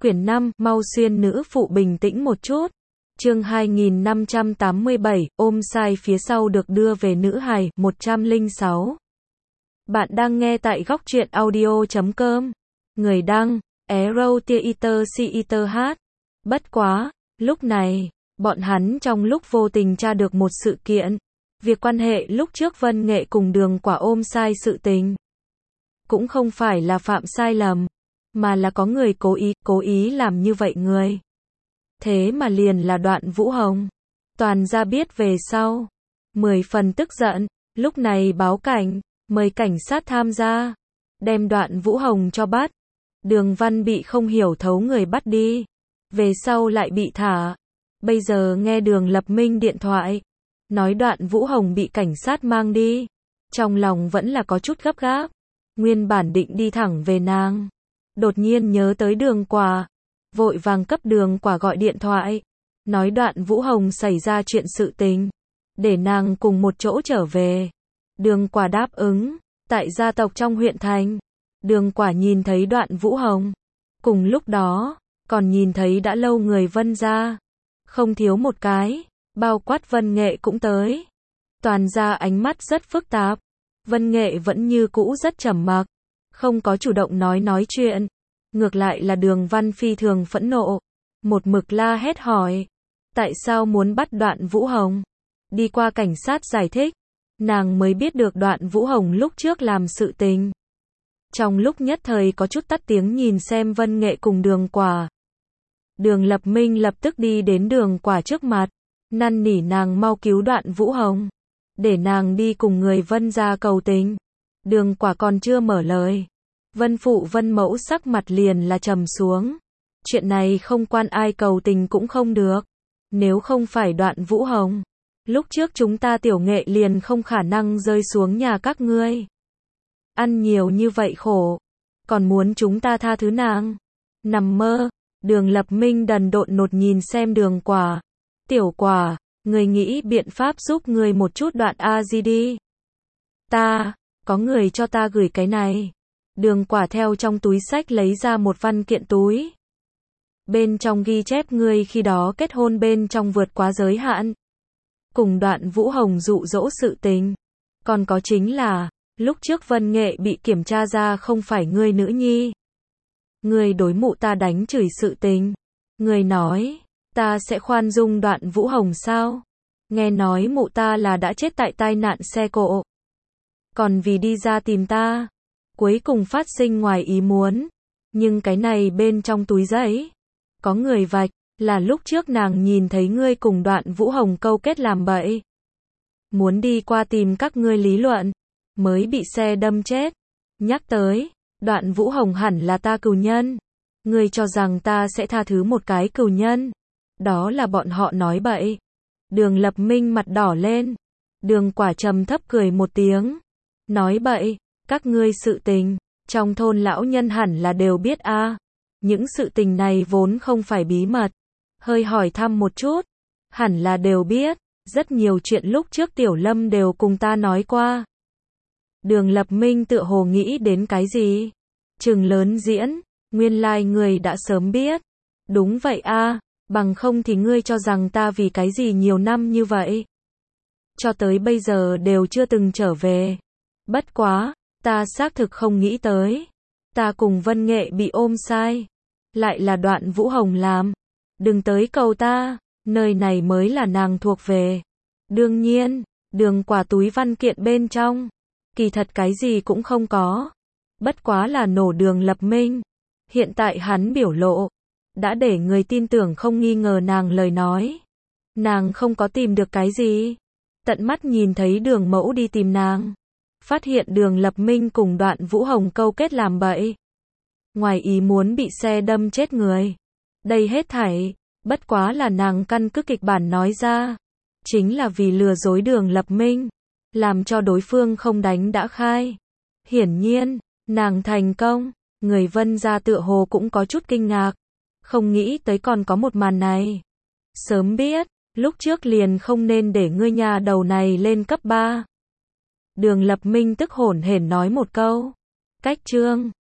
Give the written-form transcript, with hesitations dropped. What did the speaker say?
Quyển 5, mau xuyên nữ phụ bình tĩnh một chút. Chương 2587, ôm sai phía sau được đưa về nữ hài, 106. Bạn đang nghe tại góc truyện audio.com. Người đăng, Arrow Theater CETH. Bất quá, lúc này, bọn hắn trong lúc vô tình tra được một sự kiện. Việc quan hệ lúc trước Vân Nghệ cùng Đường Quả ôm sai sự tình. Cũng không phải là phạm sai lầm, mà là có người cố ý làm như vậy người. Thế mà liền là Đoạn Vũ Hồng. Toàn gia biết về sau, 10 phần tức giận, lúc này báo cảnh, mời cảnh sát tham gia, đem Đoạn Vũ Hồng cho bắt. Đường Văn bị không hiểu thấu người bắt đi, về sau lại bị thả. Bây giờ nghe Đường Lập Minh điện thoại, nói Đoạn Vũ Hồng bị cảnh sát mang đi, trong lòng vẫn là có chút gấp gáp. Nguyên bản định đi thẳng về nàng, đột nhiên nhớ tới Đường Quả, vội vàng cấp Đường Quả gọi điện thoại, nói Đoạn Vũ Hồng xảy ra chuyện sự tình, để nàng cùng một chỗ trở về. Đường Quả đáp ứng. Tại gia tộc trong huyện thành, Đường Quả nhìn thấy Đoạn Vũ Hồng, cùng lúc đó còn nhìn thấy đã lâu người Vân gia, không thiếu một cái, bao quát Vân Nghệ cũng tới. Toàn gia ánh mắt rất phức tạp. Vân Nghệ vẫn như cũ rất trầm mặc, không có chủ động nói chuyện. Ngược lại là Đường Văn phi thường phẫn nộ, một mực la hét hỏi, tại sao muốn bắt Đoạn Vũ Hồng? Đi qua cảnh sát giải thích, nàng mới biết được Đoạn Vũ Hồng lúc trước làm sự tình. Trong lúc nhất thời có chút tắt tiếng nhìn xem Vân Nghệ cùng Đường Quả. Đường Lập Minh lập tức đi đến Đường Quả trước mặt, năn nỉ nàng mau cứu Đoạn Vũ Hồng, để nàng đi cùng người Vân gia cầu tình. Đường Quả còn chưa mở lời, Vân phụ Vân mẫu sắc mặt liền là trầm xuống. Chuyện này không quan ai cầu tình cũng không được. Nếu không phải Đoạn Vũ Hồng, lúc trước chúng ta Tiểu Nghệ liền không khả năng rơi xuống nhà các ngươi. Ăn nhiều như vậy khổ, còn muốn chúng ta tha thứ nàng? Nằm mơ. Đường Lập Minh đần độn nột nhìn xem Đường Quả. Tiểu Quả, người nghĩ biện pháp giúp người một chút đoạn a di đi. Có người cho ta gửi cái này. Đường Quả theo trong túi xách lấy ra một văn kiện túi. Bên trong ghi chép ngươi khi đó kết hôn bên trong vượt quá giới hạn, cùng Đoạn Vũ Hồng dụ dỗ sự tình. Còn có chính là, lúc trước Vân Nghệ bị kiểm tra ra không phải ngươi nữ nhi. Ngươi đối mụ ta đánh chửi sự tình. Ngươi nói, ta sẽ khoan dung Đoạn Vũ Hồng sao? Nghe nói mụ ta là đã chết tại tai nạn xe cộ, còn vì đi ra tìm ta, cuối cùng phát sinh ngoài ý muốn. Nhưng cái này bên trong túi giấy, có người vạch, là lúc trước nàng nhìn thấy ngươi cùng Đoạn Vũ Hồng câu kết làm bậy. Muốn đi qua tìm các ngươi lý luận, mới bị xe đâm chết. Nhắc tới, Đoạn Vũ Hồng hẳn là ta cừu nhân. Ngươi cho rằng ta sẽ tha thứ một cái cừu nhân? Đó là bọn họ nói bậy. Đường Lập Minh mặt đỏ lên. Đường Quả trầm thấp cười một tiếng. Nói bậy, các ngươi sự tình, trong thôn lão nhân hẳn là đều biết a. Những sự tình này vốn không phải bí mật. Hơi hỏi thăm một chút, hẳn là đều biết. Rất nhiều chuyện lúc trước Tiểu Lâm đều cùng ta nói qua. Đường Lập Minh tựa hồ nghĩ đến cái gì? Trừng lớn diễn, nguyên lai người đã sớm biết. Đúng vậy a, bằng không thì ngươi cho rằng ta vì cái gì nhiều năm như vậy, cho tới bây giờ đều chưa từng trở về. Bất quá, ta xác thực không nghĩ tới, ta cùng Vân Nghệ bị ôm sai, lại là Đoạn Vũ Hồng làm. Đừng tới cầu ta, nơi này mới là nàng thuộc về. Đương nhiên, Đường Quả túi văn kiện bên trong, kỳ thật cái gì cũng không có. Bất quá là nổ Đường Lập Minh. Hiện tại hắn biểu lộ, đã để người tin tưởng không nghi ngờ nàng lời nói. Nàng không có tìm được cái gì. Tận mắt nhìn thấy Đường Mẫu đi tìm nàng, phát hiện Đường Lập Minh cùng Đoạn Vũ Hồng câu kết làm bậy, ngoài ý muốn bị xe đâm chết người. Đây hết thảy, bất quá là nàng căn cứ kịch bản nói ra, chính là vì lừa dối Đường Lập Minh, làm cho đối phương không đánh đã khai. Hiển nhiên, nàng thành công. Người Vân gia tựa hồ cũng có chút kinh ngạc, không nghĩ tới còn có một màn này. Sớm biết, lúc trước liền không nên để ngươi nhà đầu này lên cấp 3. Đường Lập Minh tức hổn hển nói một câu. Cách chương